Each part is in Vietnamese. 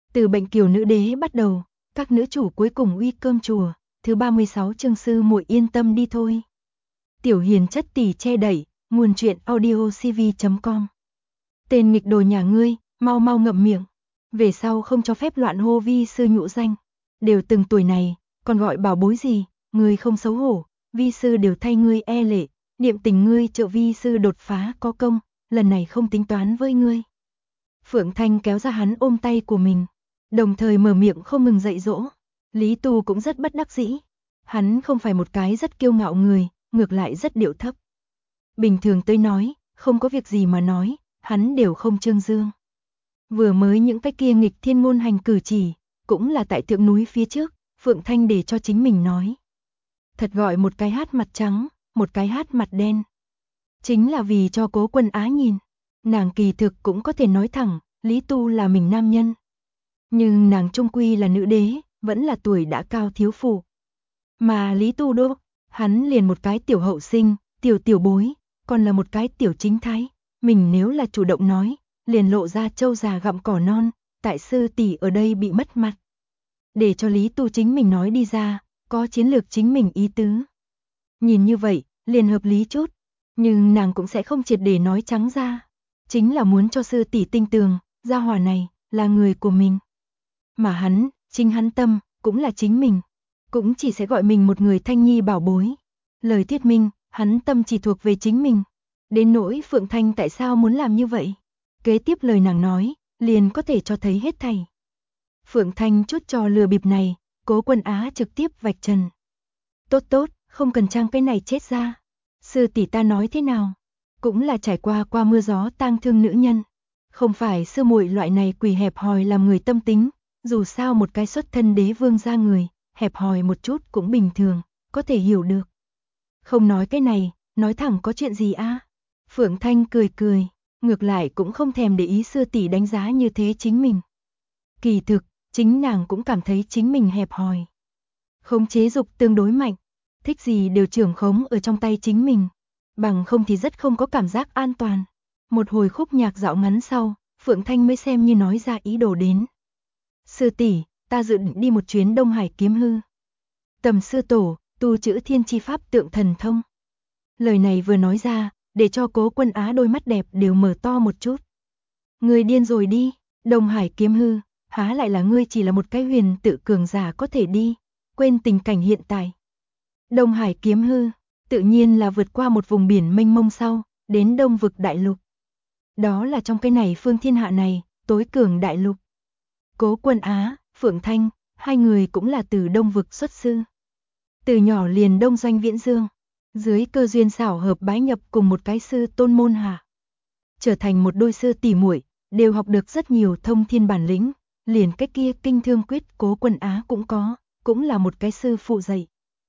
Từ bệnh kiều nữ đế bắt đầu, các nữ chủ cuối cùng uy cơm chùa, thứ 36 chương sư muội yên tâm đi thôi. Tiểu Hiền chất tỷ che đẩy, nguồn truyện audiocv.com. Tên nghịch đồ nhà ngươi, mau mau ngậm miệng. Về sau không cho phép loạn hô vi sư nhũ danh. Đều từng tuổi này, còn gọi bảo bối gì, ngươi không xấu hổ, vi sư đều thay ngươi e lệ, niệm tình ngươi trợ vi sư đột phá có công, lần này không tính toán với ngươi. Phượng Thanh kéo ra hắn ôm tay của mình, đồng thời mở miệng không ngừng dạy dỗ. Lý Tu cũng rất bất đắc dĩ. Hắn không phải một cái rất kiêu ngạo người, ngược lại rất điệu thấp. Bình thường tới nói, không có việc gì mà nói, hắn đều không trương dương. Vừa mới những cái kia nghịch thiên ngôn hành cử chỉ, cũng là tại thượng núi phía trước, Phượng Thanh để cho chính mình nói. Thật gọi một cái hát mặt trắng, một cái hát mặt đen. Chính là vì cho Cố Quân Á nhìn. Nàng kỳ thực cũng có thể nói thẳng, Lý Tu là mình nam nhân. Nhưng nàng trung quy là nữ đế, vẫn là tuổi đã cao thiếu phụ. Mà Lý Tu đô, hắn liền một cái tiểu hậu sinh, tiểu bối, còn là một cái tiểu chính thái. Mình nếu là chủ động nói, liền lộ ra trâu già gặm cỏ non, tại sư tỷ ở đây bị mất mặt. Để cho Lý Tu chính mình nói đi ra, có chiến lược chính mình ý tứ. Nhìn như vậy, liền hợp lý chút, nhưng nàng cũng sẽ không triệt để nói trắng ra. Chính là muốn cho sư tỷ tinh tường, gia hỏa này, là người của mình. Mà hắn, chính hắn tâm, cũng là chính mình. Cũng chỉ sẽ gọi mình một người thanh nhi bảo bối. Lời thuyết minh, hắn tâm chỉ thuộc về chính mình. Đến nỗi Phượng Thanh tại sao muốn làm như vậy? Kế tiếp lời nàng nói, liền có thể cho thấy hết thảy. Phượng Thanh chút trò lừa bịp này, Cố Quân Á trực tiếp vạch trần. Tốt, không cần trang cái này chết ra. Sư tỷ ta nói thế nào? Cũng là trải qua mưa gió tang thương nữ nhân. Không phải sư muội loại này quỷ hẹp hòi làm người tâm tính, dù sao một cái xuất thân đế vương ra người, hẹp hòi một chút cũng bình thường, có thể hiểu được. Không nói cái này, nói thẳng có chuyện gì a? Phượng Thanh cười, ngược lại cũng không thèm để ý sư tỷ đánh giá như thế chính mình. Kỳ thực, chính nàng cũng cảm thấy chính mình hẹp hòi. Khống chế dục tương đối mạnh, thích gì đều trưởng khống ở trong tay chính mình, bằng không thì rất không có cảm giác an toàn. Một hồi khúc nhạc dạo ngắn sau, Phượng Thanh mới xem như nói ra ý đồ đến. Sư tỷ, ta dự định đi một chuyến Đông Hải kiếm hư. Tầm sư tổ, tu chữ thiên chi pháp tượng thần thông. Lời này vừa nói ra, để cho Cố Quân Á đôi mắt đẹp đều mở to một chút. Ngươi điên rồi đi, Đông Hải kiếm hư, há lại là ngươi chỉ là một cái huyền tự cường giả có thể đi, quên tình cảnh hiện tại. Đông Hải kiếm hư, tự nhiên là vượt qua một vùng biển mênh mông sau, đến Đông vực đại lục. Đó là trong cái này phương thiên hạ này, tối cường đại lục. Cố Quân Á, Phượng Thanh, hai người cũng là từ Đông vực xuất sư. Từ nhỏ liền đông doanh viễn dương, dưới cơ duyên xảo hợp bái nhập cùng một cái sư tôn môn hạ. Trở thành một đôi sư tỷ muội, đều học được rất nhiều thông thiên bản lĩnh, liền cái kia kinh thương quyết Cố Quân Á cũng có, cũng là một cái sư phụ dạy.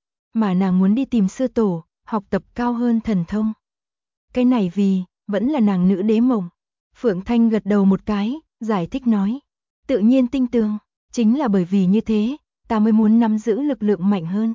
Mà nàng muốn đi tìm sư tổ, học tập cao hơn thần thông. Cái này vì, vẫn là nàng nữ đế mộng. Phượng Thanh gật đầu một cái, giải thích nói. Tự nhiên tinh tường, chính là bởi vì như thế, ta mới muốn nắm giữ lực lượng mạnh hơn.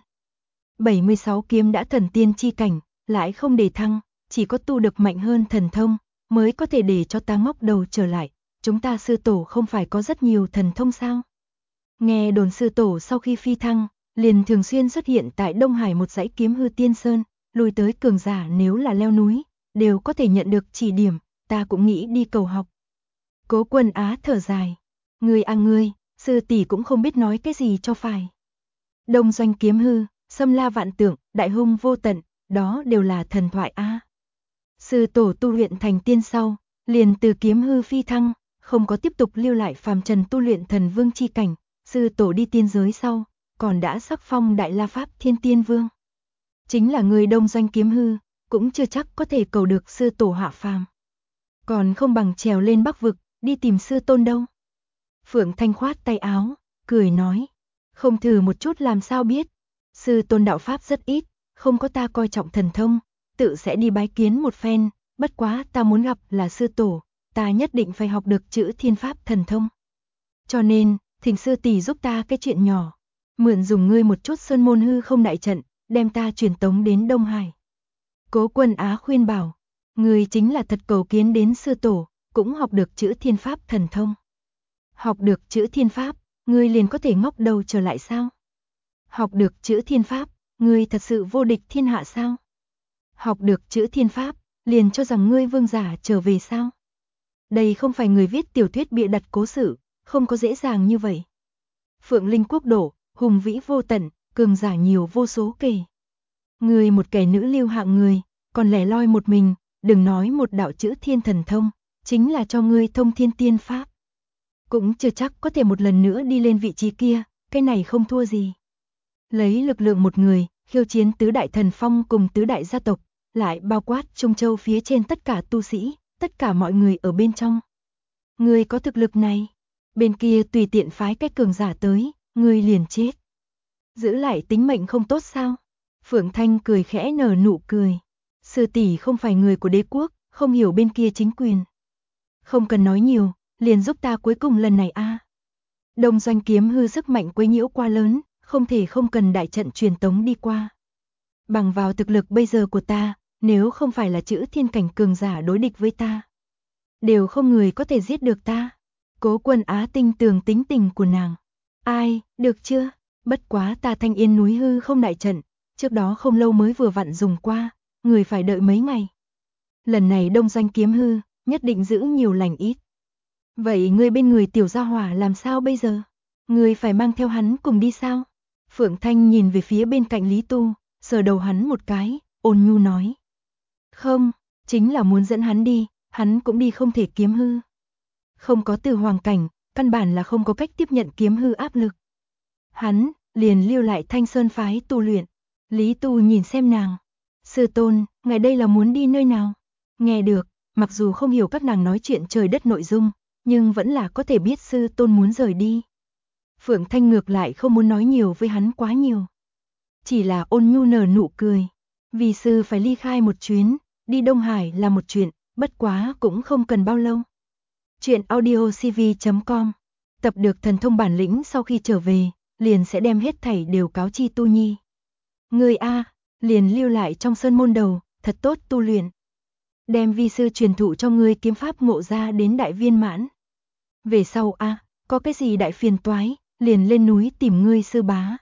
76 kiếm đã thần tiên chi cảnh, lại không để thăng, chỉ có tu được mạnh hơn thần thông, mới có thể để cho ta ngóc đầu trở lại. Chúng ta sư tổ không phải có rất nhiều thần thông sao? Nghe đồn sư tổ sau khi phi thăng, liền thường xuyên xuất hiện tại Đông Hải một dãy kiếm hư tiên sơn, lùi tới cường giả nếu là leo núi, đều có thể nhận được chỉ điểm, ta cũng nghĩ đi cầu học. Cố Quân Á thở dài. Ngươi, sư tỷ cũng không biết nói cái gì cho phải. Đông doanh kiếm hư, xâm la vạn tượng, đại hung vô tận, đó đều là thần thoại a. Sư tổ tu luyện thành tiên sau, liền từ kiếm hư phi thăng, không có tiếp tục lưu lại phàm trần tu luyện thần vương chi cảnh, sư tổ đi tiên giới sau, còn đã sắc phong đại la pháp thiên tiên vương. Chính là người đông doanh kiếm hư, cũng chưa chắc có thể cầu được sư tổ hạ phàm. Còn không bằng trèo lên Bắc vực, đi tìm sư tôn đâu. Phượng Thanh khoát tay áo, cười nói, không thử một chút làm sao biết. Sư tôn đạo pháp rất ít, không có ta coi trọng thần thông, tự sẽ đi bái kiến một phen, bất quá ta muốn gặp là sư tổ, ta nhất định phải học được chữ thiên pháp thần thông. Cho nên, thỉnh sư tỷ giúp ta cái chuyện nhỏ, mượn dùng ngươi một chút sơn môn hư không đại trận, đem ta truyền tống đến Đông Hải. Cố Quân Á khuyên bảo, ngươi chính là thật cầu kiến đến sư tổ, cũng học được chữ thiên pháp thần thông. Học được chữ thiên pháp, ngươi liền có thể ngóc đầu trở lại sao? Học được chữ thiên pháp, ngươi thật sự vô địch thiên hạ sao? Học được chữ thiên pháp, liền cho rằng ngươi vương giả trở về sao? Đây không phải người viết tiểu thuyết bịa đặt cố sự, không có dễ dàng như vậy. Phượng Linh quốc độ, hùng vĩ vô tận, cường giả nhiều vô số kể. Ngươi một kẻ nữ lưu hạng người, còn lẻ loi một mình, đừng nói một đạo chữ thiên thần thông, chính là cho ngươi thông thiên tiên pháp. Cũng chưa chắc có thể một lần nữa đi lên vị trí kia, cái này không thua gì. Lấy lực lượng một người, khiêu chiến tứ đại thần phong cùng tứ đại gia tộc, lại bao quát Trung Châu phía trên tất cả tu sĩ, tất cả mọi người ở bên trong. Ngươi có thực lực này, bên kia tùy tiện phái cái cường giả tới, ngươi liền chết. Giữ lại tính mệnh không tốt sao? Phượng Thanh cười khẽ nở nụ cười. Sư tỷ không phải người của đế quốc, không hiểu bên kia chính quyền. Không cần nói nhiều, liền giúp ta cuối cùng lần này a. Đông Doanh kiếm hư sức mạnh quấy nhiễu quá lớn, không thể không cần đại trận truyền tống đi qua. Bằng vào thực lực bây giờ của ta, nếu không phải là chữ thiên cảnh cường giả đối địch với ta, đều không người có thể giết được ta. Cố Quân Á tinh tường tính tình của nàng. Ai, được chưa? Bất quá ta Thanh Yên núi hư không đại trận, trước đó không lâu mới vừa vặn dùng qua, người phải đợi mấy ngày. Lần này Đông Doanh kiếm hư, nhất định giữ nhiều lành ít. Vậy ngươi bên người tiểu gia hỏa làm sao bây giờ? Ngươi phải mang theo hắn cùng đi sao? Phượng Thanh nhìn về phía bên cạnh Lý Tu, sờ đầu hắn một cái, ôn nhu nói. Không, chính là muốn dẫn hắn đi, hắn cũng đi không thể kiếm hư. Không có từ hoàng cảnh, căn bản là không có cách tiếp nhận kiếm hư áp lực. Hắn, liền lưu lại Thanh Sơn phái tu luyện. Lý Tu nhìn xem nàng. Sư tôn, ngài đây là muốn đi nơi nào? Nghe được, mặc dù không hiểu các nàng nói chuyện trời đất nội dung, nhưng vẫn là có thể biết sư tôn muốn rời đi. Phượng Thanh ngược lại không muốn nói nhiều với hắn quá nhiều. Chỉ là ôn nhu nở nụ cười. Vì sư phải ly khai một chuyến, đi Đông Hải là một chuyện, bất quá cũng không cần bao lâu. Chuyện audiocv.com. Tập được thần thông bản lĩnh sau khi trở về, liền sẽ đem hết thảy đều cáo chi Tu Nhi. Ngươi a, liền lưu lại trong sơn môn đầu, thật tốt tu luyện. Đem vi sư truyền thụ cho ngươi kiếm pháp ngộ ra đến đại viên mãn. Về sau a, có cái gì đại phiền toái, liền lên núi tìm ngươi sư bá.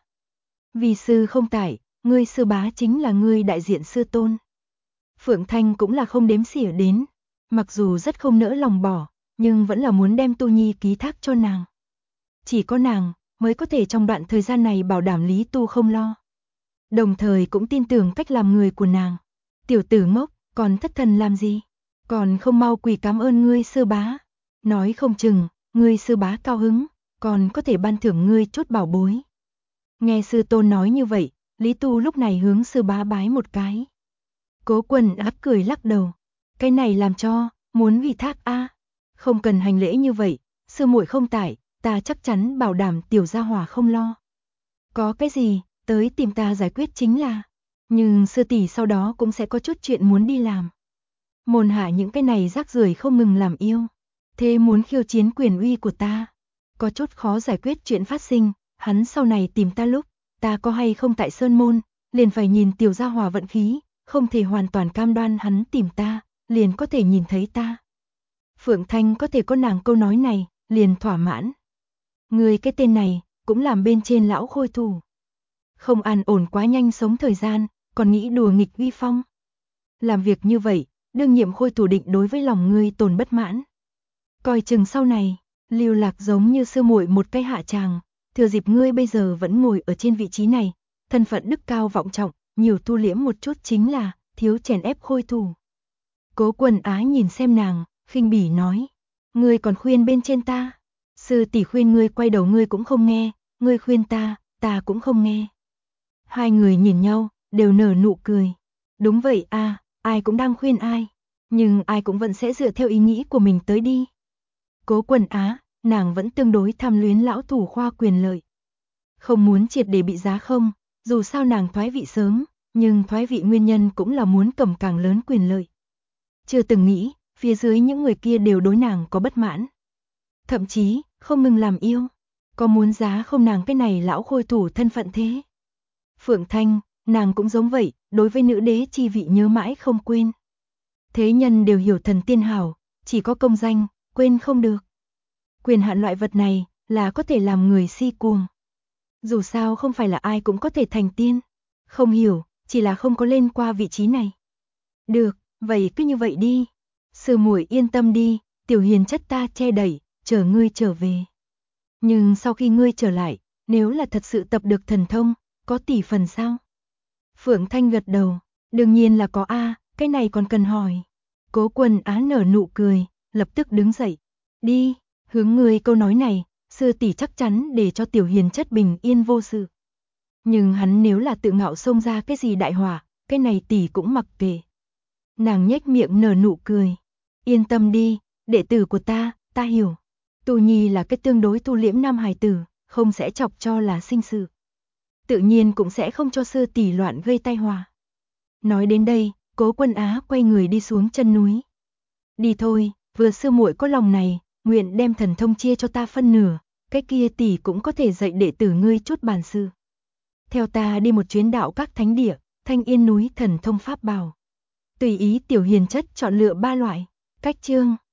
Vi sư không tại, ngươi sư bá chính là ngươi đại diện sư tôn. Phượng Thanh cũng là không đếm xỉa đến, mặc dù rất không nỡ lòng bỏ, nhưng vẫn là muốn đem Tu Nhi ký thác cho nàng. Chỉ có nàng mới có thể trong đoạn thời gian này bảo đảm Lý Tu không lo. Đồng thời cũng tin tưởng cách làm người của nàng. Tiểu tử ngốc, còn thất thần làm gì? Còn không mau quỳ cảm ơn ngươi sư bá. Nói không chừng, ngươi sư bá cao hứng, còn có thể ban thưởng ngươi chút bảo bối. Nghe sư tôn nói như vậy, Lý Tu lúc này hướng sư bá bái một cái. Cố Quân Áp cười lắc đầu. Cái này làm cho, muốn ủy thác a. Không cần hành lễ như vậy, sư muội không tại, ta chắc chắn bảo đảm tiểu gia hỏa không lo. Có cái gì, tới tìm ta giải quyết chính là. Nhưng sư tỷ sau đó cũng sẽ có chút chuyện muốn đi làm. Môn hạ những cái này rác rưởi không ngừng làm yêu. Thế muốn khiêu chiến quyền uy của ta. Có chút khó giải quyết chuyện phát sinh, hắn sau này tìm ta lúc, ta có hay không tại sơn môn, liền phải nhìn tiểu gia hỏa vận khí, không thể hoàn toàn cam đoan hắn tìm ta, liền có thể nhìn thấy ta. Phượng Thanh có thể có nàng câu nói này, liền thỏa mãn. Người cái tên này, cũng làm bên trên lão khôi thủ. Không an ổn quá nhanh sống thời gian, còn nghĩ đùa nghịch uy phong. Làm việc như vậy, đương nhiệm khôi thủ định đối với lòng ngươi tồn bất mãn. Coi chừng sau này, lưu lạc giống như sư muội một cái hạ tràng, thừa dịp ngươi bây giờ vẫn ngồi ở trên vị trí này, thân phận đức cao vọng trọng, nhiều thu liễm một chút chính là thiếu chèn ép khôi thủ. Cố Quân Á nhìn xem nàng, khinh bỉ nói, ngươi còn khuyên bên trên ta, sư tỷ khuyên ngươi quay đầu ngươi cũng không nghe, ngươi khuyên ta, ta cũng không nghe. Hai người nhìn nhau, đều nở nụ cười. Đúng vậy a, ai cũng đang khuyên ai, nhưng ai cũng vẫn sẽ dựa theo ý nghĩ của mình tới đi. Cố Quân Á, nàng vẫn tương đối tham luyến lão thủ khoa quyền lợi. Không muốn triệt để bị giá không, dù sao nàng thoái vị sớm, nhưng thoái vị nguyên nhân cũng là muốn cầm càng lớn quyền lợi. Chưa từng nghĩ, phía dưới những người kia đều đối nàng có bất mãn. Thậm chí, không ngừng làm yêu. Có muốn giá không nàng cái này lão khôi thủ thân phận thế. Phượng Thanh, nàng cũng giống vậy, đối với nữ đế chi vị nhớ mãi không quên. Thế nhân đều hiểu thần tiên hảo, chỉ có công danh, quên không được. Quyền hạn loại vật này là có thể làm người si cuồng. Dù sao không phải là ai cũng có thể thành tiên. Không hiểu, chỉ là không có lên qua vị trí này. Được, vậy cứ như vậy đi. Sư muội yên tâm đi, tiểu hiền chất ta che đẩy, chờ ngươi trở về. Nhưng sau khi ngươi trở lại, nếu là thật sự tập được thần thông, có tỷ phần sao? Phượng Thanh gật đầu, đương nhiên là có a, cái này còn cần hỏi. Cố Quân Á nở nụ cười, lập tức đứng dậy. Đi, hướng ngươi câu nói này, sư tỷ chắc chắn để cho tiểu hiền chất bình yên vô sự. Nhưng hắn nếu là tự ngạo xông ra cái gì đại hỏa, cái này tỷ cũng mặc kệ. Nàng nhếch miệng nở nụ cười. Yên tâm đi, đệ tử của ta hiểu. Tu Nhi là cái tương đối thu liễm nam hài tử, không sẽ chọc cho là sinh sự. Tự nhiên cũng sẽ không cho sư tỷ loạn gây tai họa. Nói đến đây, Cố Quân Á quay người đi xuống chân núi. Đi thôi, vừa sư muội có lòng này, nguyện đem thần thông chia cho ta phân nửa, cái kia tỷ cũng có thể dạy đệ tử ngươi chút bản sự. Theo ta đi một chuyến đạo các thánh địa, Thanh Yên núi thần thông pháp bảo. Tùy ý tiểu hiền chất chọn lựa 3 loại. Cách chương